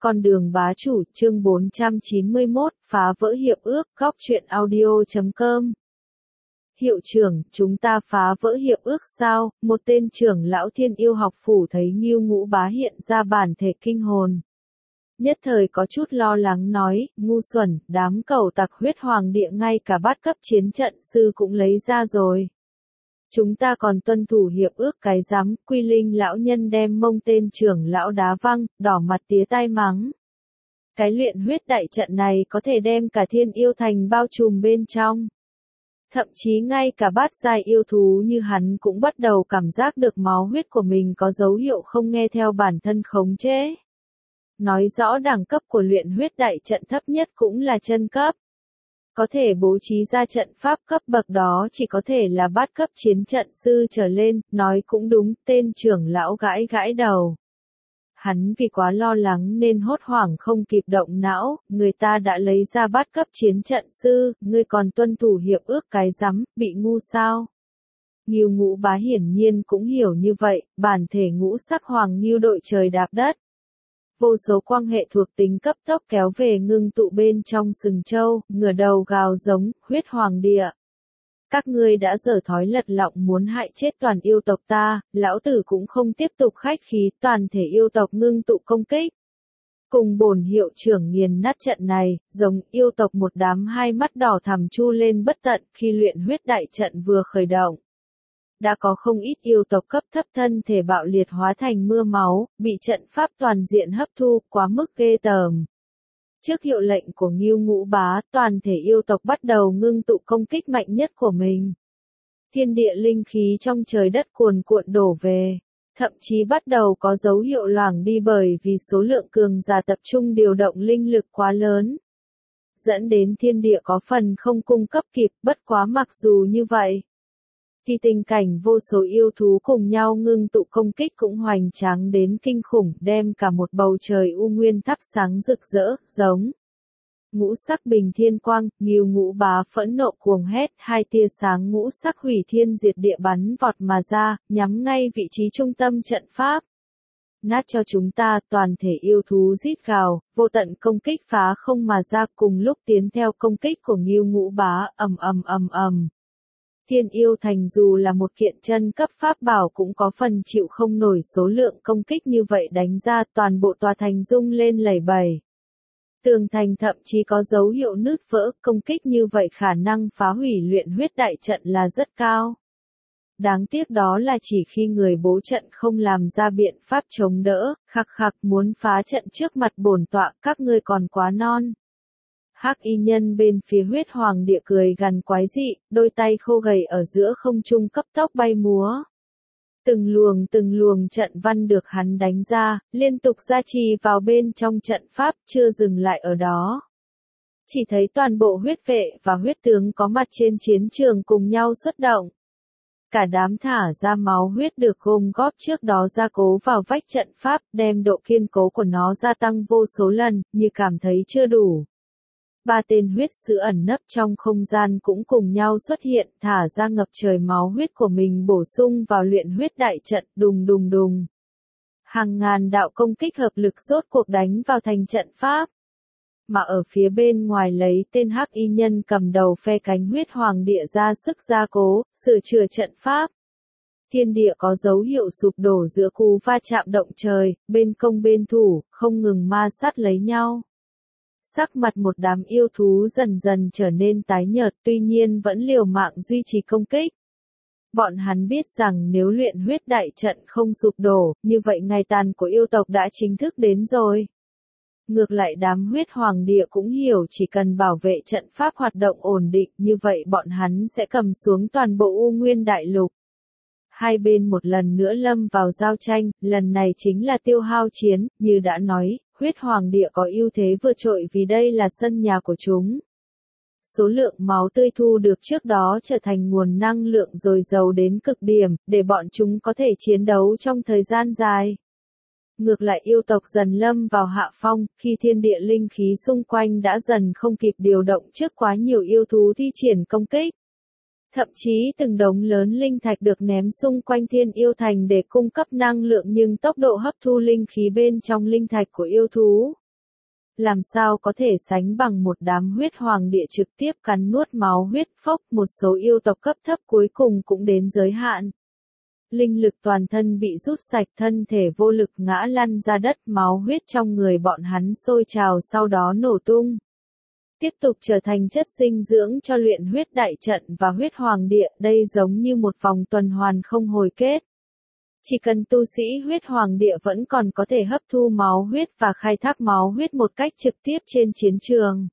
Con đường bá chủ, chương 491, phá vỡ hiệp ước, góc truyện audio.com. Hiệu trưởng, chúng ta phá vỡ hiệp ước sao? Một tên trưởng lão Thiên Yêu học phủ thấy Ngưu Ngũ Bá hiện ra bản thể kinh hồn. Nhất thời có chút lo lắng nói, ngu xuẩn, đám cẩu tặc huyết hoàng địa ngay cả bát cấp chiến trận sư cũng lấy ra rồi. Chúng ta còn tuân thủ hiệp ước cái rắm, Quy Linh lão nhân đem mông tên trưởng lão đá văng, đỏ mặt tía tai mắng. Cái luyện huyết đại trận này có thể đem cả Thiên Yêu thành bao trùm bên trong. Thậm chí ngay cả bát giai yêu thú như hắn cũng bắt đầu cảm giác được máu huyết của mình có dấu hiệu không nghe theo bản thân khống chế. Nói rõ đẳng cấp của luyện huyết đại trận thấp nhất cũng là chân cấp. Có thể bố trí ra trận pháp cấp bậc đó chỉ có thể là bát cấp chiến trận sư trở lên, nói cũng đúng, tên trưởng lão gãi gãi đầu. Hắn vì quá lo lắng nên hốt hoảng không kịp động não, người ta đã lấy ra bát cấp chiến trận sư, ngươi còn tuân thủ hiệp ước cái rắm, bị ngu sao? Ngưu Ngũ Bá hiển nhiên cũng hiểu như vậy, bản thể ngũ sắc hoàng ngưu đội trời đạp đất. Vô số quang hệ thuộc tính cấp tốc kéo về ngưng tụ bên trong sừng trâu, ngửa đầu gào giống, huyết hoàng địa. Các ngươi đã dở thói lật lọng muốn hại chết toàn yêu tộc ta, lão tử cũng không tiếp tục khách khí, toàn thể yêu tộc ngưng tụ công kích. Cùng bổn hiệu trưởng nghiền nát trận này, giống yêu tộc một đám hai mắt đỏ thẳm chu lên bất tận khi luyện huyết đại trận vừa khởi động. Đã có không ít yêu tộc cấp thấp thân thể bạo liệt hóa thành mưa máu, bị trận pháp toàn diện hấp thu, quá mức ghê tởm. Trước hiệu lệnh của Ngưu Ngũ Bá, toàn thể yêu tộc bắt đầu ngưng tụ công kích mạnh nhất của mình. Thiên địa linh khí trong trời đất cuồn cuộn đổ về, thậm chí bắt đầu có dấu hiệu loảng đi bởi vì số lượng cường giả tập trung điều động linh lực quá lớn. Dẫn đến thiên địa có phần không cung cấp kịp, bất quá mặc dù như vậy. Thì tình cảnh vô số yêu thú cùng nhau ngưng tụ công kích cũng hoành tráng đến kinh khủng, đem cả một bầu trời u nguyên thắp sáng rực rỡ, giống. Ngũ sắc bình thiên quang, Ngưu Ngũ Bá phẫn nộ cuồng hét, hai tia sáng ngũ sắc hủy thiên diệt địa bắn vọt mà ra, nhắm ngay vị trí trung tâm trận pháp. Nát cho chúng ta, toàn thể yêu thú rít gào, vô tận công kích phá không mà ra cùng lúc tiến theo công kích của Ngưu Ngũ Bá, ầm ầm ầm ầm. Thiên Yêu thành dù là một kiện chân cấp pháp bảo cũng có phần chịu không nổi số lượng công kích như vậy đánh ra, toàn bộ tòa thành rung lên lẩy bẩy. Tường thành thậm chí có dấu hiệu nứt vỡ, công kích như vậy khả năng phá hủy luyện huyết đại trận là rất cao. Đáng tiếc đó là chỉ khi người bố trận không làm ra biện pháp chống đỡ, khặc khặc muốn phá trận trước mặt bổn tọa, các ngươi còn quá non. Hắc y nhân bên phía huyết hoàng địa cười gằn quái dị, đôi tay khô gầy ở giữa không trung cấp tốc bay múa. Từng luồng trận văn được hắn đánh ra, liên tục gia trì vào bên trong trận pháp, chưa dừng lại ở đó. Chỉ thấy toàn bộ huyết vệ và huyết tướng có mặt trên chiến trường cùng nhau xuất động. Cả đám thả ra máu huyết được gom góp trước đó gia cố vào vách trận pháp, đem độ kiên cố của nó gia tăng vô số lần, như cảm thấy chưa đủ. Ba tên huyết sứ ẩn nấp trong không gian cũng cùng nhau xuất hiện, thả ra ngập trời máu huyết của mình bổ sung vào luyện huyết đại trận, đùng đùng đùng. Hàng ngàn đạo công kích hợp lực rốt cuộc đánh vào thành trận pháp. Mà ở phía bên ngoài lấy tên hắc y nhân cầm đầu phe cánh huyết hoàng địa ra sức gia cố, sửa chữa trận pháp. Thiên địa có dấu hiệu sụp đổ giữa cú va chạm động trời, bên công bên thủ, không ngừng ma sát lấy nhau. Sắc mặt một đám yêu thú dần dần trở nên tái nhợt, tuy nhiên vẫn liều mạng duy trì công kích. Bọn hắn biết rằng nếu luyện huyết đại trận không sụp đổ, như vậy ngày tàn của yêu tộc đã chính thức đến rồi. Ngược lại đám huyết hoàng địa cũng hiểu chỉ cần bảo vệ trận pháp hoạt động ổn định, như vậy bọn hắn sẽ cầm xuống toàn bộ U Nguyên Đại Lục. Hai bên một lần nữa lâm vào giao tranh, lần này chính là tiêu hao chiến, như đã nói. Huyết hoàng địa có ưu thế vượt trội vì đây là sân nhà của chúng. Số lượng máu tươi thu được trước đó trở thành nguồn năng lượng dồi dào đến cực điểm, để bọn chúng có thể chiến đấu trong thời gian dài. Ngược lại yêu tộc dần lâm vào hạ phong, khi thiên địa linh khí xung quanh đã dần không kịp điều động trước quá nhiều yêu thú thi triển công kích. Thậm chí từng đống lớn linh thạch được ném xung quanh Thiên Yêu thành để cung cấp năng lượng nhưng tốc độ hấp thu linh khí bên trong linh thạch của yêu thú Làm sao có thể sánh bằng một đám huyết hoàng địa trực tiếp cắn nuốt máu huyết phốc, một số yêu tộc cấp thấp cuối cùng cũng đến giới hạn. Linh lực toàn thân bị rút sạch, thân thể vô lực ngã lăn ra đất, máu huyết trong người bọn hắn sôi trào sau đó nổ tung. Tiếp tục trở thành chất dinh dưỡng cho luyện huyết đại trận và huyết hoàng địa, đây giống như một vòng tuần hoàn không hồi kết. Chỉ cần tu sĩ huyết hoàng địa vẫn còn có thể hấp thu máu huyết và khai thác máu huyết một cách trực tiếp trên chiến trường.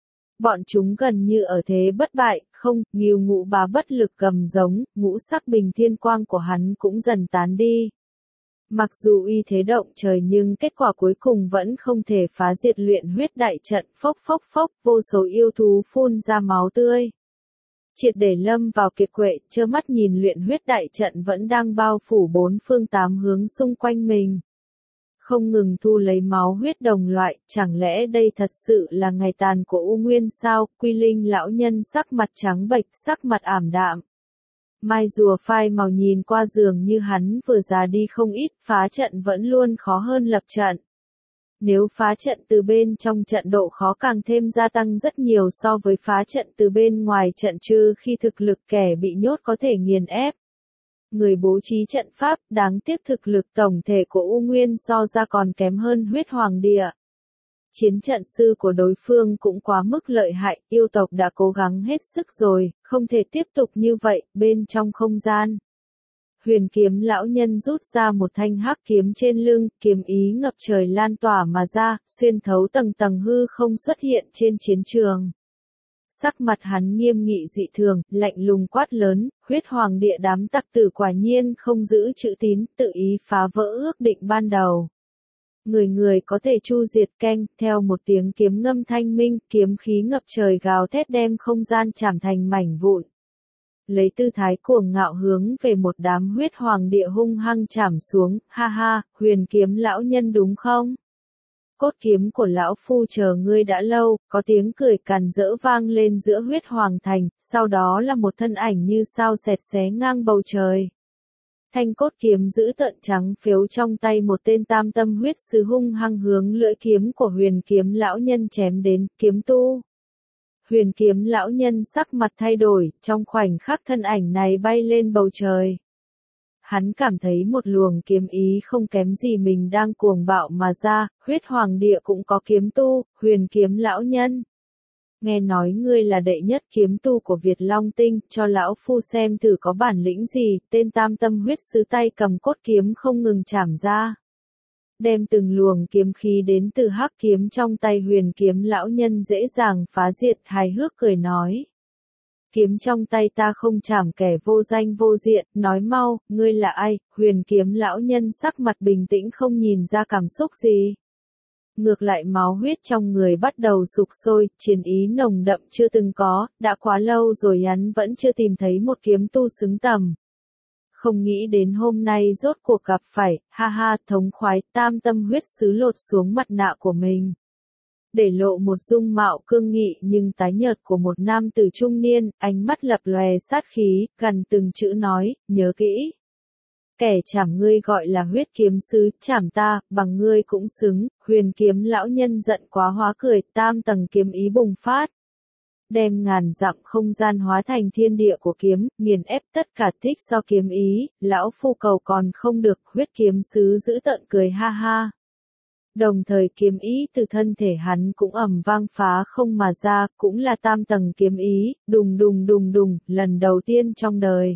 Bọn chúng gần như ở thế bất bại, không, Ngưu Ngũ Bá bất lực gầm giống, ngũ sắc bình thiên quang của hắn cũng dần tán đi. Mặc dù uy thế động trời nhưng kết quả cuối cùng vẫn không thể phá diệt luyện huyết đại trận, phốc phốc phốc, vô số yêu thú phun ra máu tươi. Triệt để lâm vào kiệt quệ, trơ mắt nhìn luyện huyết đại trận vẫn đang bao phủ bốn phương tám hướng xung quanh mình. Không ngừng thu lấy máu huyết đồng loại, chẳng lẽ đây thật sự là ngày tàn của U Nguyên sao? Quy Linh lão nhân sắc mặt trắng bệch, sắc mặt ảm đạm. Mai rùa phai màu nhìn qua dường như hắn vừa già đi không ít, phá trận vẫn luôn khó hơn lập trận. Nếu phá trận từ bên trong trận độ khó càng thêm gia tăng rất nhiều so với phá trận từ bên ngoài trận, trừ khi thực lực kẻ bị nhốt có thể nghiền ép. Người bố trí trận pháp, đáng tiếc thực lực tổng thể của U Nguyên so ra còn kém hơn huyết hoàng địa. Chiến trận sư của đối phương cũng quá mức lợi hại, yêu tộc đã cố gắng hết sức rồi, không thể tiếp tục như vậy. Bên trong không gian, Huyền Kiếm lão nhân rút ra một thanh hắc kiếm trên lưng, kiếm ý ngập trời lan tỏa mà ra, xuyên thấu tầng tầng hư không xuất hiện trên chiến trường. Sắc mặt hắn nghiêm nghị dị thường, lạnh lùng quát lớn, huyết hoàng địa đám tặc tử quả nhiên không giữ chữ tín, tự ý phá vỡ ước định ban đầu. Người người có thể chu diệt keng, theo một tiếng kiếm ngâm thanh minh, kiếm khí ngập trời gào thét đem không gian chảm thành mảnh vụn. Lấy tư thái cuồng ngạo hướng về một đám huyết hoàng địa hung hăng chảm xuống, ha ha, Huyền Kiếm lão nhân đúng không? Cốt kiếm của lão phu chờ ngươi đã lâu, có tiếng cười càn rỡ vang lên giữa huyết hoàng thành, sau đó là một thân ảnh như sao xẹt xé ngang bầu trời. Thanh cốt kiếm giữ tợn trắng phiếu trong tay một tên tam tâm huyết sứ hung hăng hướng lưỡi kiếm của Huyền Kiếm lão nhân chém đến, kiếm tu. Huyền Kiếm lão nhân sắc mặt thay đổi, trong khoảnh khắc thân ảnh này bay lên bầu trời. Hắn cảm thấy một luồng kiếm ý không kém gì mình đang cuồng bạo mà ra, huyết hoàng địa cũng có kiếm tu, Huyền Kiếm lão nhân. Nghe nói ngươi là đệ nhất kiếm tu của Việt Long Tinh, cho lão phu xem thử có bản lĩnh gì, tên tam tâm huyết sứ tay cầm cốt kiếm không ngừng chảm ra. Đem từng luồng kiếm khí đến từ hắc kiếm trong tay Huyền Kiếm lão nhân dễ dàng phá diệt, hài hước cười nói. Kiếm trong tay ta không chảm kẻ vô danh vô diện, nói mau, ngươi là ai? Huyền Kiếm lão nhân sắc mặt bình tĩnh không nhìn ra cảm xúc gì. Ngược lại máu huyết trong người bắt đầu sục sôi, chiến ý nồng đậm chưa từng có, đã quá lâu rồi hắn vẫn chưa tìm thấy một kiếm tu xứng tầm. Không nghĩ đến hôm nay rốt cuộc gặp phải, ha ha, thống khoái, tam tâm huyết sứ lột xuống mặt nạ của mình. Để lộ một dung mạo cương nghị nhưng tái nhợt của một nam tử trung niên, ánh mắt lập lòe sát khí, gần từng chữ nói, nhớ kỹ. Kẻ chảm ngươi gọi là huyết kiếm sứ, chảm ta, bằng ngươi cũng xứng, Huyền Kiếm lão nhân giận quá hóa cười, tam tầng kiếm ý bùng phát. Đem ngàn dặm không gian hóa thành thiên địa của kiếm, nghiền ép tất cả thích do kiếm ý, lão phu cầu còn không được, huyết kiếm sứ giữ tợn cười ha ha. Đồng thời kiếm ý từ thân thể hắn cũng ầm vang phá không mà ra, cũng là tam tầng kiếm ý, đùng đùng đùng đùng, lần đầu tiên trong đời.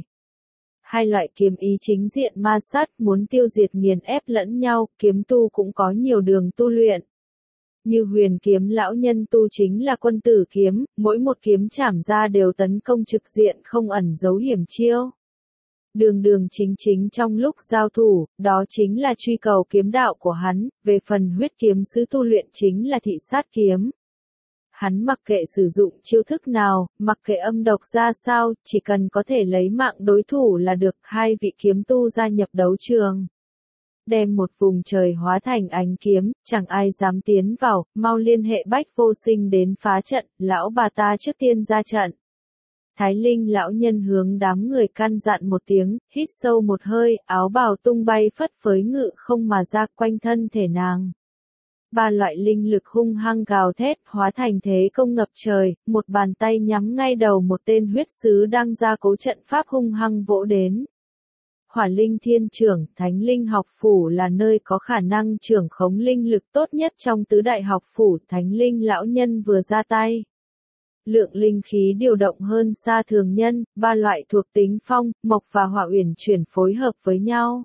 Hai loại kiếm ý chính diện ma sát, muốn tiêu diệt nghiền ép lẫn nhau, kiếm tu cũng có nhiều đường tu luyện. Như Huyền Kiếm lão nhân tu chính là quân tử kiếm, mỗi một kiếm chảm ra đều tấn công trực diện không ẩn giấu hiểm chiêu. Đường đường chính chính trong lúc giao thủ, đó chính là truy cầu kiếm đạo của hắn, về phần huyết kiếm sứ tu luyện chính là thị sát kiếm. Hắn mặc kệ sử dụng chiêu thức nào, mặc kệ âm độc ra sao, chỉ cần có thể lấy mạng đối thủ là được. Hai vị kiếm tu gia nhập đấu trường. Đem một vùng trời hóa thành ánh kiếm, chẳng ai dám tiến vào, mau liên hệ Bách Vô Sinh đến phá trận, lão bà ta trước tiên ra trận. Thái Linh lão nhân hướng đám người căn dặn một tiếng, hít sâu một hơi, áo bào tung bay phất phới ngự không mà ra quanh thân thể nàng. Ba loại linh lực hung hăng gào thét, hóa thành thế công ngập trời, một bàn tay nhắm ngay đầu một tên huyết sứ đang ra cố trận pháp hung hăng vỗ đến. Hỏa linh thiên trưởng, thánh linh học phủ là nơi có khả năng trưởng khống linh lực tốt nhất trong tứ đại học phủ, thánh linh lão nhân vừa ra tay. Lượng linh khí điều động hơn xa thường nhân, ba loại thuộc tính phong, mộc và hỏa uyển chuyển phối hợp với nhau.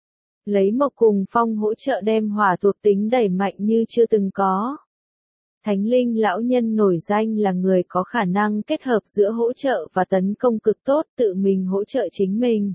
Lấy mộc cùng phong hỗ trợ đem hỏa thuộc tính đẩy mạnh như chưa từng có. Thánh linh lão nhân nổi danh là người có khả năng kết hợp giữa hỗ trợ và tấn công cực tốt, tự mình hỗ trợ chính mình.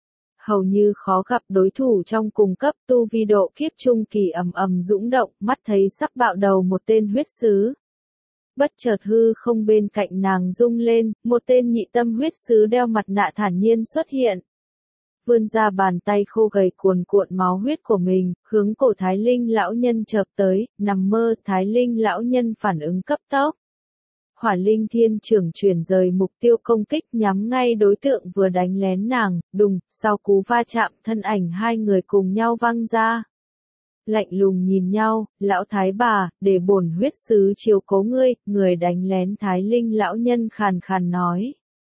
Hầu như khó gặp đối thủ trong cùng cấp, tu vi độ kiếp trung kỳ ầm ầm dũng động, mắt thấy sắp bạo đầu một tên huyết sứ. Bất chợt hư không bên cạnh nàng rung lên, một tên nhị tâm huyết sứ đeo mặt nạ thản nhiên xuất hiện. Vươn ra bàn tay khô gầy cuồn cuộn máu huyết của mình, hướng cổ Thái Linh lão nhân chợp tới, nằm mơ, Thái Linh lão nhân phản ứng cấp tốc. Hỏa linh thiên trưởng chuyển rời mục tiêu công kích nhắm ngay đối tượng vừa đánh lén nàng, đùng, sau cú va chạm thân ảnh hai người cùng nhau văng ra. Lạnh lùng nhìn nhau, lão thái bà, để bổn huyết sứ chiếu cố ngươi, người đánh lén Thái Linh lão nhân khàn khàn nói.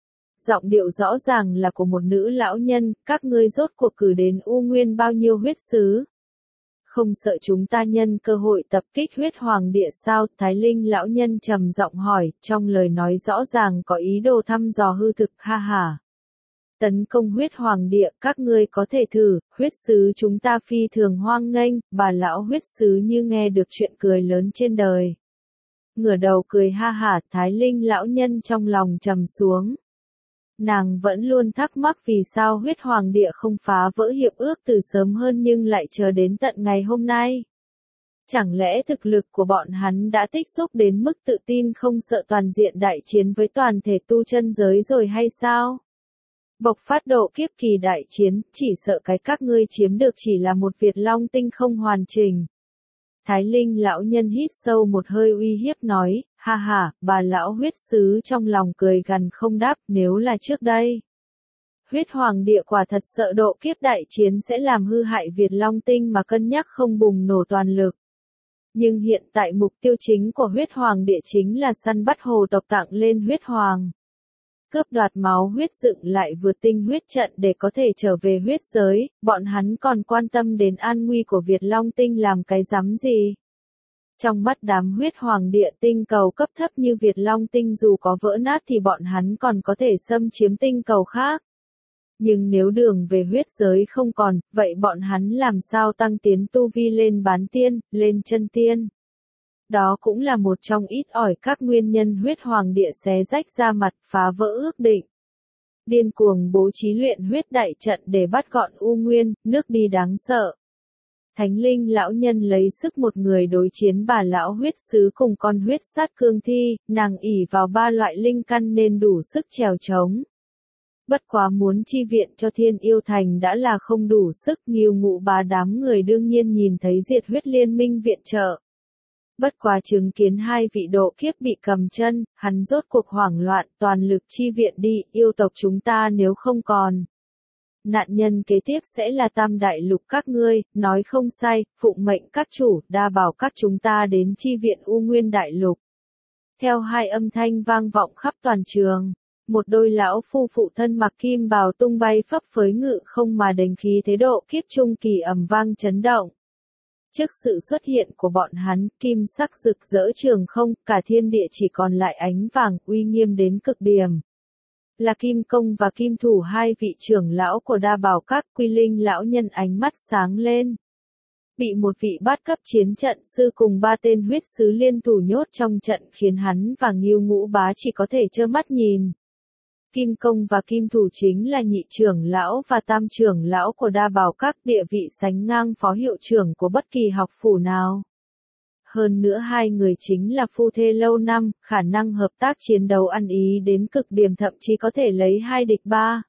Giọng điệu rõ ràng là của một nữ lão nhân, các ngươi rốt cuộc cử đến U Nguyên bao nhiêu huyết sứ? Không sợ chúng ta nhân cơ hội tập kích huyết hoàng địa sao? Thái Linh lão nhân trầm giọng hỏi, trong lời nói rõ ràng có ý đồ thăm dò hư thực, ha ha. Tấn công huyết hoàng địa, các ngươi có thể thử, huyết sứ chúng ta phi thường hoang nghênh, bà lão huyết sứ như nghe được chuyện cười lớn trên đời. Ngửa đầu cười ha hả, Thái Linh lão nhân trong lòng trầm xuống. Nàng vẫn luôn thắc mắc vì sao huyết hoàng địa không phá vỡ hiệp ước từ sớm hơn nhưng lại chờ đến tận ngày hôm nay. Chẳng lẽ thực lực của bọn hắn đã tích xúc đến mức tự tin không sợ toàn diện đại chiến với toàn thể tu chân giới rồi hay sao? Bộc phát độ kiếp kỳ đại chiến, chỉ sợ cái các ngươi chiếm được chỉ là một Việt Long tinh không hoàn chỉnh. Thái Linh lão nhân hít sâu một hơi uy hiếp nói, ha ha, bà lão huyết sứ trong lòng cười gằn không đáp, nếu là trước đây. Huyết hoàng địa quả thật sợ độ kiếp đại chiến sẽ làm hư hại Việt Long tinh mà cân nhắc không bùng nổ toàn lực. Nhưng hiện tại mục tiêu chính của huyết hoàng địa chính là săn bắt hồ tộc tặng lên huyết hoàng. Cướp đoạt máu huyết dựng lại vượt tinh huyết trận để có thể trở về huyết giới, bọn hắn còn quan tâm đến an nguy của Việt Long tinh làm cái rắm gì. Trong mắt đám huyết hoàng địa tinh cầu cấp thấp như Việt Long tinh dù có vỡ nát thì bọn hắn còn có thể xâm chiếm tinh cầu khác. Nhưng nếu đường về huyết giới không còn, vậy bọn hắn làm sao tăng tiến tu vi lên bán tiên, lên chân tiên. Đó cũng là một trong ít ỏi các nguyên nhân huyết hoàng địa xé rách ra mặt, phá vỡ ước định. Điên cuồng bố trí luyện huyết đại trận để bắt gọn U Nguyên, nước đi đáng sợ. Thánh linh lão nhân lấy sức một người đối chiến bà lão huyết sứ cùng con huyết sát cương thi, nàng ỷ vào ba loại linh căn nên đủ sức trèo trống. Bất quá muốn chi viện cho Thiên Yêu Thành đã là không đủ sức, Nghiêu Ngụ Bá đám người đương nhiên nhìn thấy diệt huyết liên minh viện trợ. Bất quá chứng kiến hai vị độ kiếp bị cầm chân, hắn rốt cuộc hoảng loạn, toàn lực chi viện đi, yêu tộc chúng ta nếu không còn. Nạn nhân kế tiếp sẽ là Tam Đại Lục các ngươi, nói không sai, phụng mệnh các chủ, đa bảo các chúng ta đến chi viện U Nguyên Đại Lục. Theo hai âm thanh vang vọng khắp toàn trường, một đôi lão phu phụ thân mặc kim bào tung bay phấp phới ngự không mà đánh khí thế độ kiếp trung kỳ ầm vang chấn động. Trước sự xuất hiện của bọn hắn, kim sắc rực rỡ trường không, cả thiên địa chỉ còn lại ánh vàng, uy nghiêm đến cực điểm. Là Kim Công và Kim Thủ hai vị trưởng lão của đa bảo các, Quy Linh lão nhân ánh mắt sáng lên. Bị một vị bát cấp chiến trận sư cùng ba tên huyết sứ liên thủ nhốt trong trận khiến hắn và Nghiêu Ngũ Bá chỉ có thể trơ mắt nhìn. Kim Công và Kim Thủ chính là nhị trưởng lão và tam trưởng lão của đa bảo các, địa vị sánh ngang phó hiệu trưởng của bất kỳ học phủ nào. Hơn nữa hai người chính là phu thê lâu năm, khả năng hợp tác chiến đấu ăn ý đến cực điểm, thậm chí có thể lấy 2 địch 3.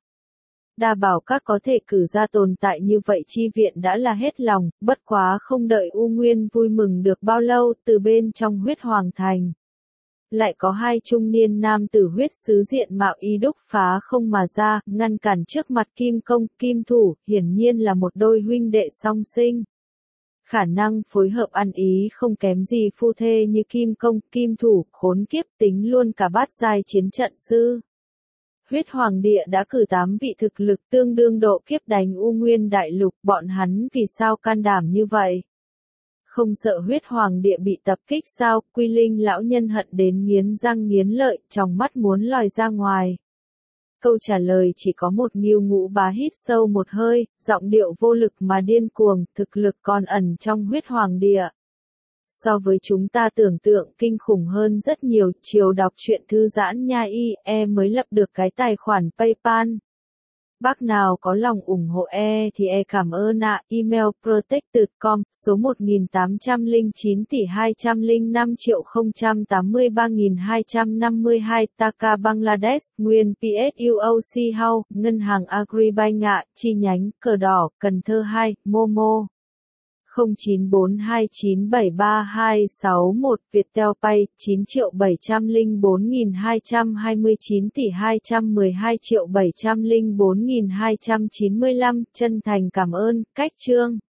Đa bảo các có thể cử ra tồn tại như vậy chi viện đã là hết lòng, bất quá không đợi U Nguyên vui mừng được bao lâu, từ bên trong huyết hoàng thành. Lại có hai trung niên nam tử huyết sứ diện mạo y đúc phá không mà ra, ngăn cản trước mặt Kim Công, Kim Thủ, hiển nhiên là một đôi huynh đệ song sinh. Khả năng phối hợp ăn ý không kém gì phu thê như kim công, kim thủ, khốn kiếp, tính luôn cả bát giai chiến trận sư. Huyết Hoàng địa đã cử 8 vị thực lực tương đương độ kiếp đánh U Nguyên Đại Lục, bọn hắn vì sao can đảm như vậy? Không sợ Huyết Hoàng địa bị tập kích sao? Quy Linh lão nhân hận đến nghiến răng nghiến lợi, trong mắt muốn lòi ra ngoài. Câu trả lời chỉ có một. Ngưu Ngũ Bá hít sâu một hơi, giọng điệu vô lực mà điên cuồng, thực lực còn ẩn trong Huyết Hoàng địa. So với chúng ta tưởng tượng kinh khủng hơn rất nhiều, chiều đọc truyện thư giãn nha mới lập được cái tài khoản PayPal. Bác nào có lòng ủng hộ thì cảm ơn ạ. Email protected.com, số 1809 tỷ 205 083.252, Dhaka Bangladesh, nguyên PSUOC House, Ngân hàng Agribank ạ, chi nhánh, Cờ Đỏ, Cần Thơ 2, Momo. 0949732261, Viettel Pay 9.704.229 tỷ 212.704.295, chân thành cảm ơn. Cách chương